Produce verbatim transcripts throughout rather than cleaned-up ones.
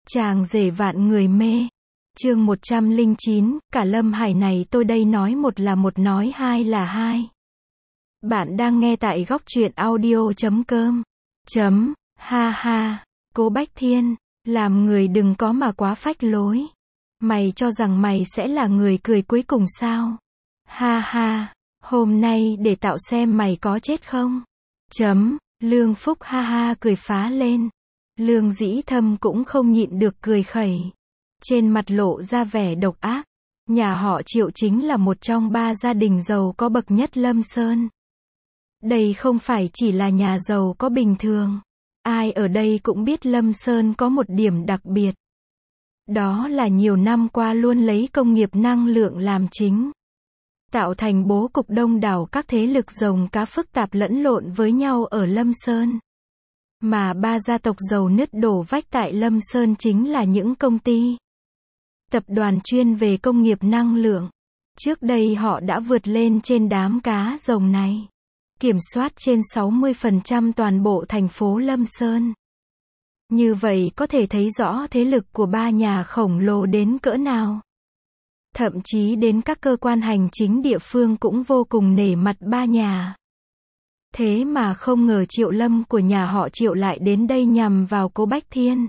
Chàng rể vạn người mê. Chương một trăm lẻ chín, cả Lâm Hải này tôi đây nói một là một nói hai là hai. Bạn đang nghe tại góc truyện audio chấm com. Chấm, ha ha, Cố Bách Thiên, làm người đừng có mà quá phách lối. Mày cho rằng mày sẽ là người cười cuối cùng sao? Ha ha, hôm nay để tạo xem mày có chết không? Chấm, Lương Phúc ha ha cười phá lên. Lương Dĩ Thâm cũng không nhịn được cười khẩy. Trên mặt lộ ra vẻ độc ác. Nhà họ Triệu chính là một trong ba gia đình giàu có bậc nhất Lâm Sơn. Đây không phải chỉ là nhà giàu có bình thường. Ai ở đây cũng biết Lâm Sơn có một điểm đặc biệt. Đó là nhiều năm qua luôn lấy công nghiệp năng lượng làm chính. Tạo thành bố cục đông đảo các thế lực rồng cá phức tạp lẫn lộn với nhau ở Lâm Sơn. Mà ba gia tộc giàu nứt đổ vách tại Lâm Sơn chính là những công ty, tập đoàn chuyên về công nghiệp năng lượng. Trước đây họ đã vượt lên trên đám cá rồng này, kiểm soát trên sáu mươi phần trăm toàn bộ thành phố Lâm Sơn. Như vậy có thể thấy rõ thế lực của ba nhà khổng lồ đến cỡ nào. Thậm chí đến các cơ quan hành chính địa phương cũng vô cùng nể mặt ba nhà. Thế mà không ngờ Triệu Lâm của nhà họ Triệu lại đến đây nhằm vào Cố Bách Thiên.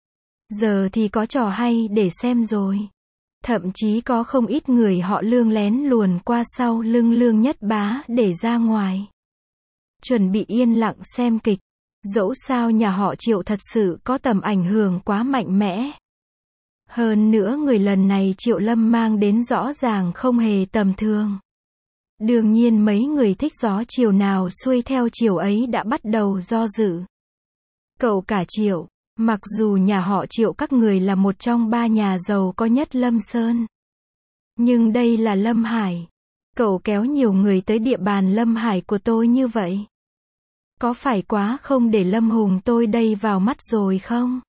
Giờ thì có trò hay để xem rồi. Thậm chí có không ít người họ Lương lén luồn qua sau lưng Lương Nhất Bá để ra ngoài, chuẩn bị yên lặng xem kịch. Dẫu sao nhà họ Triệu thật sự có tầm ảnh hưởng quá mạnh mẽ. Hơn nữa người lần này Triệu Lâm mang đến rõ ràng không hề tầm thường. Đương nhiên mấy người thích gió chiều nào xuôi theo chiều ấy đã bắt đầu do dự. Cậu cả Triệu, mặc dù nhà họ Triệu các người là một trong ba nhà giàu có nhất Lâm Sơn, nhưng đây là Lâm Hải. Cậu kéo nhiều người tới địa bàn Lâm Hải của tôi như vậy, có phải quá không để Lâm Hùng tôi đây vào mắt rồi không?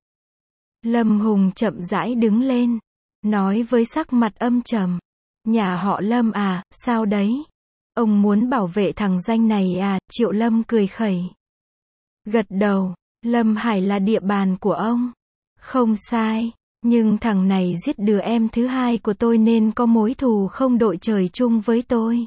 Lâm Hùng chậm rãi đứng lên, nói với sắc mặt âm trầm. Nhà họ Lâm à, sao đấy? Ông muốn bảo vệ thằng danh này à? Triệu Lâm cười khẩy, gật đầu. Lâm Hải là địa bàn của ông. Không sai, nhưng thằng này giết đứa em thứ hai của tôi nên có mối thù không đội trời chung với tôi.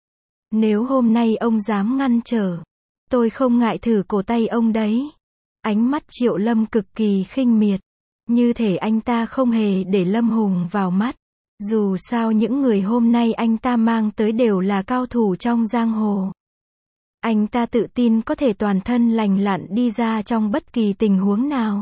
Nếu hôm nay ông dám ngăn trở, tôi không ngại thử cổ tay ông đấy. Ánh mắt Triệu Lâm cực kỳ khinh miệt, như thể anh ta không hề để Lâm Hùng vào mắt. Dù sao những người hôm nay anh ta mang tới đều là cao thủ trong giang hồ. Anh ta tự tin có thể toàn thân lành lặn đi ra trong bất kỳ tình huống nào.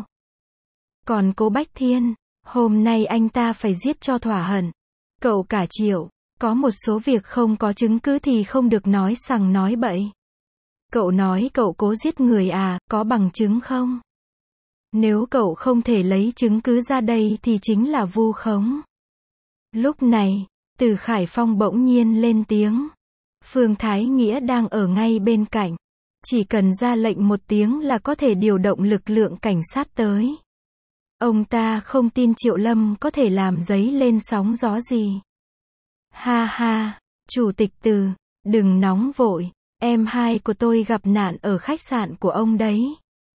Còn Cố Bách Thiên, hôm nay anh ta phải giết cho thỏa hận. Cậu cả Triệu, có một số việc không có chứng cứ thì không được nói sằng nói bậy. Cậu nói cậu cố giết người à, có bằng chứng không? Nếu cậu không thể lấy chứng cứ ra đây thì chính là vu khống. Lúc này, Từ Khải Phong bỗng nhiên lên tiếng. Phương Thái Nghĩa đang ở ngay bên cạnh. Chỉ cần ra lệnh một tiếng là có thể điều động lực lượng cảnh sát tới. Ông ta không tin Triệu Lâm có thể làm dấy lên sóng gió gì. Ha ha, Chủ tịch Từ, đừng nóng vội. Em hai của tôi gặp nạn ở khách sạn của ông đấy.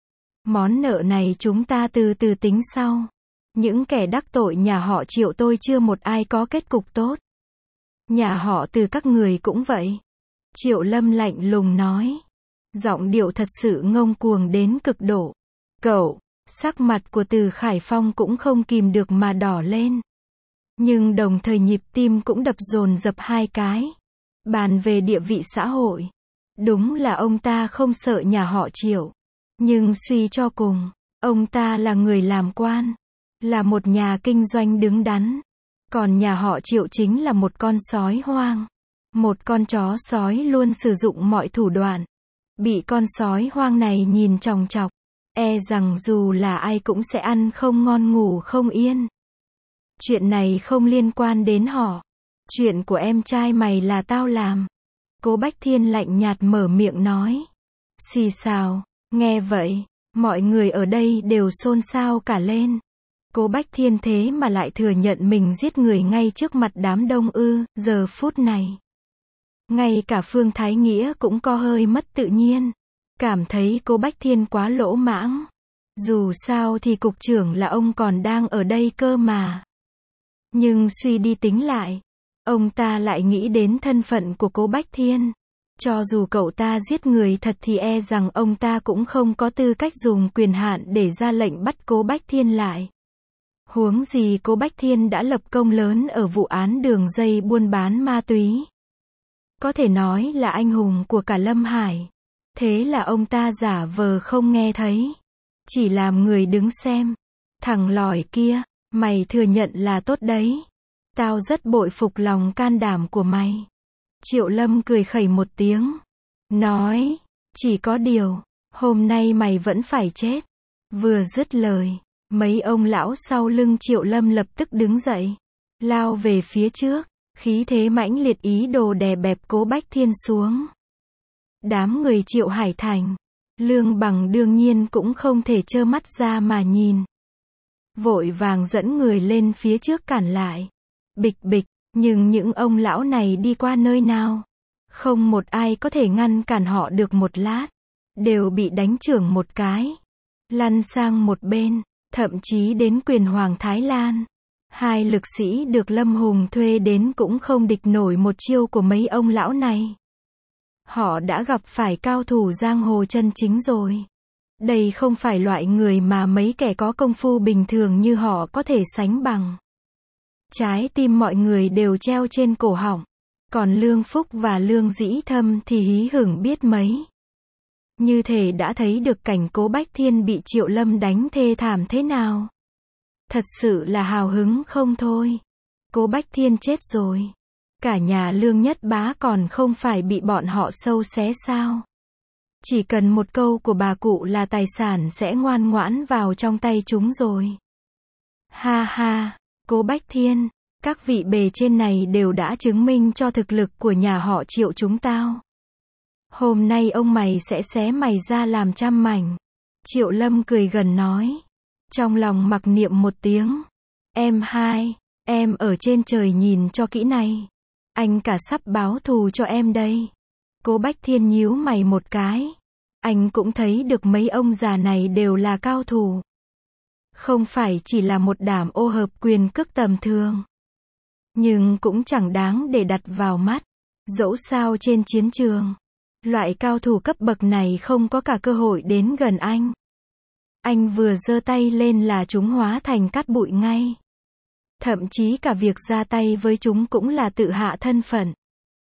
Món nợ này chúng ta từ từ tính sau. Những kẻ đắc tội nhà họ Triệu tôi chưa một ai có kết cục tốt. Nhà họ Từ các người cũng vậy. Triệu Lâm lạnh lùng nói. Giọng điệu thật sự ngông cuồng đến cực độ. Cậu, sắc mặt của Từ Khải Phong cũng không kìm được mà đỏ lên. Nhưng đồng thời nhịp tim cũng đập dồn dập hai cái. Bàn về địa vị xã hội, đúng là ông ta không sợ nhà họ Triệu. Nhưng suy cho cùng, ông ta là người làm quan, là một nhà kinh doanh đứng đắn. Còn nhà họ Triệu chính là một con sói hoang. Một con chó sói luôn sử dụng mọi thủ đoạn. Bị con sói hoang này nhìn chòng chọc, e rằng dù là ai cũng sẽ ăn không ngon ngủ không yên. Chuyện này không liên quan đến họ. Chuyện của em trai mày là tao làm. Cố Bách Thiên lạnh nhạt mở miệng nói. Xì xào, nghe vậy, mọi người ở đây đều xôn xao cả lên. Cố Bách Thiên thế mà lại thừa nhận mình giết người ngay trước mặt đám đông ư? Giờ phút này, ngay cả Phương Thái Nghĩa cũng có hơi mất tự nhiên, cảm thấy Cố Bách Thiên quá lỗ mãng. Dù sao thì cục trưởng là ông còn đang ở đây cơ mà. Nhưng suy đi tính lại, ông ta lại nghĩ đến thân phận của Cố Bách Thiên. Cho dù cậu ta giết người thật thì e rằng ông ta cũng không có tư cách dùng quyền hạn để ra lệnh bắt Cố Bách Thiên lại. Huống gì Cố Bách Thiên đã lập công lớn ở vụ án đường dây buôn bán ma túy. Có thể nói là anh hùng của cả Lâm Hải. Thế là ông ta giả vờ không nghe thấy. Chỉ làm người đứng xem. Thằng lỏi kia, mày thừa nhận là tốt đấy. Tao rất bội phục lòng can đảm của mày. Triệu Lâm cười khẩy một tiếng. Nói, chỉ có điều, hôm nay mày vẫn phải chết. Vừa dứt lời, mấy ông lão sau lưng Triệu Lâm lập tức đứng dậy. Lao về phía trước, khí thế mãnh liệt ý đồ đè bẹp Cố Bách Thiên xuống. Đám người Triệu Hải Thành, Lương Bằng đương nhiên cũng không thể trơ mắt ra mà nhìn. Vội vàng dẫn người lên phía trước cản lại. Bịch bịch, nhưng những ông lão này đi qua nơi nào? Không một ai có thể ngăn cản họ được một lát. Đều bị đánh chưởng một cái. Lăn sang một bên, thậm chí đến Quyền Hoàng Thái Lan. Hai lực sĩ được Lâm Hùng thuê đến cũng không địch nổi một chiêu của mấy ông lão này. Họ đã gặp phải cao thủ giang hồ chân chính rồi. Đây không phải loại người mà mấy kẻ có công phu bình thường như họ có thể sánh bằng. Trái tim mọi người đều treo trên cổ họng. Còn Lương Phúc và Lương Dĩ Thâm thì hí hửng biết mấy. Như thể đã thấy được cảnh Cố Bách Thiên bị Triệu Lâm đánh thê thảm thế nào. Thật sự là hào hứng không thôi. Cố Bách Thiên chết rồi. Cả nhà Lương Nhất Bá còn không phải bị bọn họ sâu xé sao? Chỉ cần một câu của bà cụ là tài sản sẽ ngoan ngoãn vào trong tay chúng rồi. Ha ha, Cố Bách Thiên, các vị bề trên này đều đã chứng minh cho thực lực của nhà họ Triệu chúng tao. Hôm nay ông mày sẽ xé mày ra làm trăm mảnh. Triệu Lâm cười gần nói. Trong lòng mặc niệm một tiếng. Em hai, em ở trên trời nhìn cho kỹ này. Anh cả sắp báo thù cho em đây. Cố Bách Thiên nhíu mày một cái. Anh cũng thấy được mấy ông già này đều là cao thủ. Không phải chỉ là một đảm ô hợp quyền cước tầm thường. Nhưng cũng chẳng đáng để đặt vào mắt. Dẫu sao trên chiến trường, loại cao thủ cấp bậc này không có cả cơ hội đến gần anh. Anh vừa giơ tay lên là chúng hóa thành cát bụi ngay. Thậm chí cả việc ra tay với chúng cũng là tự hạ thân phận.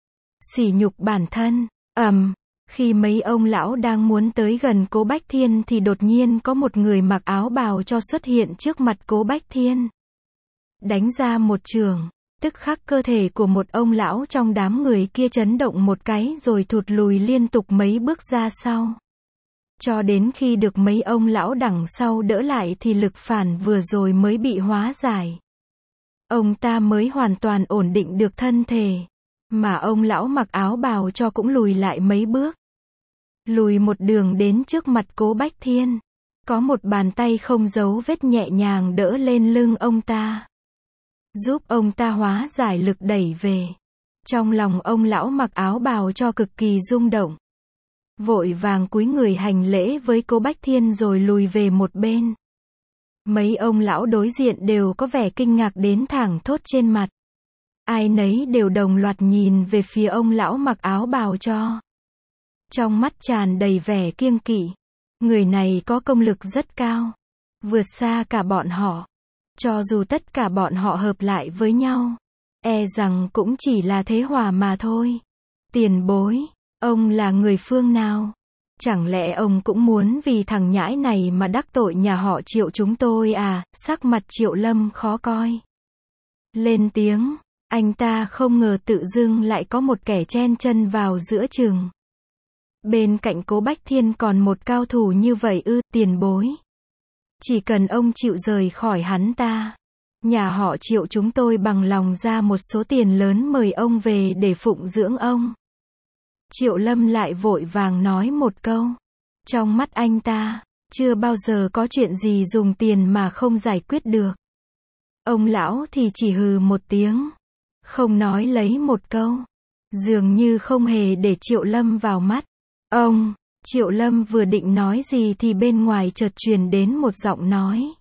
Sỉ nhục bản thân. Ầm, um, khi mấy ông lão đang muốn tới gần Cố Bách Thiên thì đột nhiên có một người mặc áo bào cho xuất hiện trước mặt Cố Bách Thiên. Đánh ra một chưởng, tức khắc cơ thể của một ông lão trong đám người kia chấn động một cái rồi thụt lùi liên tục mấy bước ra sau. Cho đến khi được mấy ông lão đằng sau đỡ lại thì lực phản vừa rồi mới bị hóa giải. Ông ta mới hoàn toàn ổn định được thân thể. Mà ông lão mặc áo bào cho cũng lùi lại mấy bước. Lùi một đường đến trước mặt Cố Bách Thiên. Có một bàn tay không dấu vết nhẹ nhàng đỡ lên lưng ông ta. Giúp ông ta hóa giải lực đẩy về. Trong lòng ông lão mặc áo bào cho cực kỳ rung động. Vội vàng cúi người hành lễ với Cố Bách Thiên rồi lùi về một bên. Mấy ông lão đối diện đều có vẻ kinh ngạc đến thẳng thốt trên mặt. Ai nấy đều đồng loạt nhìn về phía ông lão mặc áo bào cho. Trong mắt tràn đầy vẻ kiêng kỵ. Người này có công lực rất cao. Vượt xa cả bọn họ. Cho dù tất cả bọn họ hợp lại với nhau, e rằng cũng chỉ là thế hòa mà thôi. Tiền bối, ông là người phương nào? Chẳng lẽ ông cũng muốn vì thằng nhãi này mà đắc tội nhà họ Triệu chúng tôi à? Sắc mặt Triệu Lâm khó coi. Lên tiếng, anh ta không ngờ tự dưng lại có một kẻ chen chân vào giữa chừng. Bên cạnh Cố Bách Thiên còn một cao thủ như vậy ư? Tiền bối. Chỉ cần ông chịu rời khỏi hắn ta, nhà họ Triệu chúng tôi bằng lòng ra một số tiền lớn mời ông về để phụng dưỡng ông. Triệu Lâm lại vội vàng nói một câu. Trong mắt anh ta, chưa bao giờ có chuyện gì dùng tiền mà không giải quyết được. Ông lão thì chỉ hừ một tiếng, không nói lấy một câu, dường như không hề để Triệu Lâm vào mắt. Ông, Triệu Lâm vừa định nói gì thì bên ngoài chợt truyền đến một giọng nói.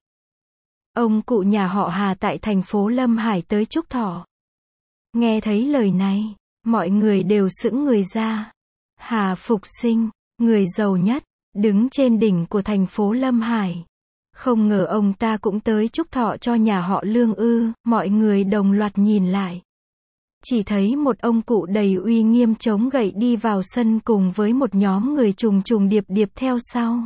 Ông cụ nhà họ Hà tại thành phố Lâm Hải tới chúc thọ. Nghe thấy lời này, mọi người đều sững người ra. Hà Phục Sinh, người giàu nhất, đứng trên đỉnh của thành phố Lâm Hải. Không ngờ ông ta cũng tới chúc thọ cho nhà họ Lương ư, mọi người đồng loạt nhìn lại. Chỉ thấy một ông cụ đầy uy nghiêm chống gậy đi vào sân cùng với một nhóm người trùng trùng điệp điệp theo sau.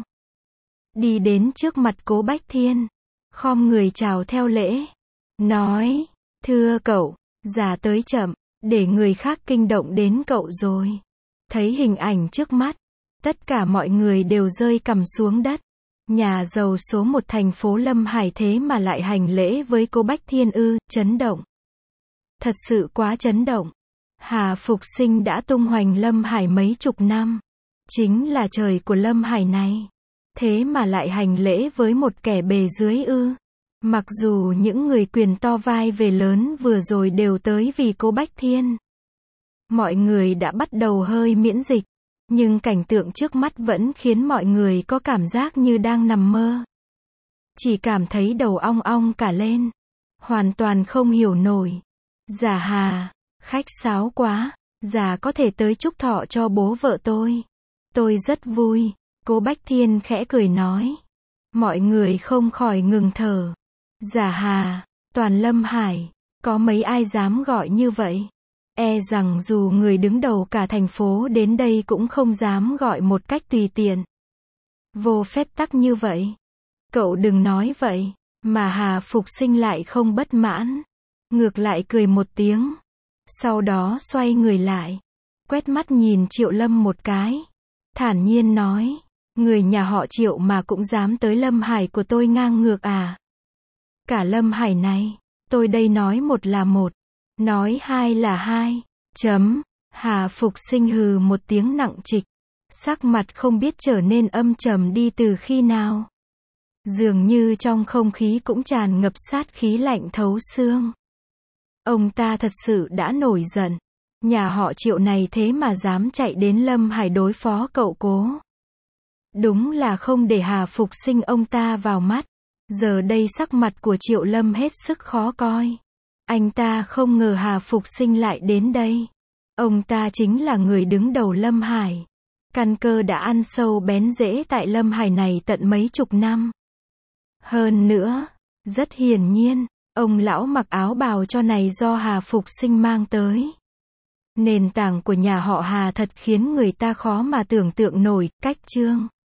Đi đến trước mặt Cố Bách Thiên, khom người chào theo lễ, nói, thưa cậu, già tới chậm, để người khác kinh động đến cậu rồi. Thấy hình ảnh trước mắt, tất cả mọi người đều rơi cằm xuống đất. Nhà giàu số một thành phố Lâm Hải thế mà lại hành lễ với Cố Bách Thiên ư, chấn động. Thật sự quá chấn động. Hà Phục Sinh đã tung hoành Lâm Hải mấy chục năm. Chính là trời của Lâm Hải này. Thế mà lại hành lễ với một kẻ bề dưới ư. Mặc dù những người quyền to vai về lớn vừa rồi đều tới vì Cố Bách Thiên. Mọi người đã bắt đầu hơi miễn dịch. Nhưng cảnh tượng trước mắt vẫn khiến mọi người có cảm giác như đang nằm mơ. Chỉ cảm thấy đầu ong ong cả lên. Hoàn toàn không hiểu nổi. Già Hà, khách sáo quá, già có thể tới chúc thọ cho bố vợ tôi. Tôi rất vui. Cố Bách Thiên khẽ cười nói. Mọi người không khỏi ngừng thở. Già Hà, toàn Lâm Hải, có mấy ai dám gọi như vậy? E rằng dù người đứng đầu cả thành phố đến đây cũng không dám gọi một cách tùy tiện. Vô phép tắc như vậy. Cậu đừng nói vậy. Mà Hà Phục Sinh lại không bất mãn. Ngược lại cười một tiếng. Sau đó xoay người lại. Quét mắt nhìn Triệu Lâm một cái. Thản nhiên nói. Người nhà họ Triệu mà cũng dám tới Lâm Hải của tôi ngang ngược à? Cả Lâm Hải này, tôi đây nói một là một. Nói hai là hai. Chấm. Hà Phục Sinh hừ một tiếng nặng trịch. Sắc mặt không biết trở nên âm trầm đi từ khi nào. Dường như trong không khí cũng tràn ngập sát khí lạnh thấu xương. Ông ta thật sự đã nổi giận. Nhà họ Triệu này thế mà dám chạy đến Lâm Hải đối phó cậu Cố. Đúng là không để Hà Phục Sinh ông ta vào mắt. Giờ đây sắc mặt của Triệu Lâm hết sức khó coi. Anh ta không ngờ Hà Phục Sinh lại đến đây. Ông ta chính là người đứng đầu Lâm Hải. Căn cơ đã ăn sâu bén rễ tại Lâm Hải này tận mấy chục năm. Hơn nữa, rất hiển nhiên, ông lão mặc áo bào cho này do Hà Phục Sinh mang tới. Nền tảng của nhà họ Hà thật khiến người ta khó mà tưởng tượng nổi. Cách chương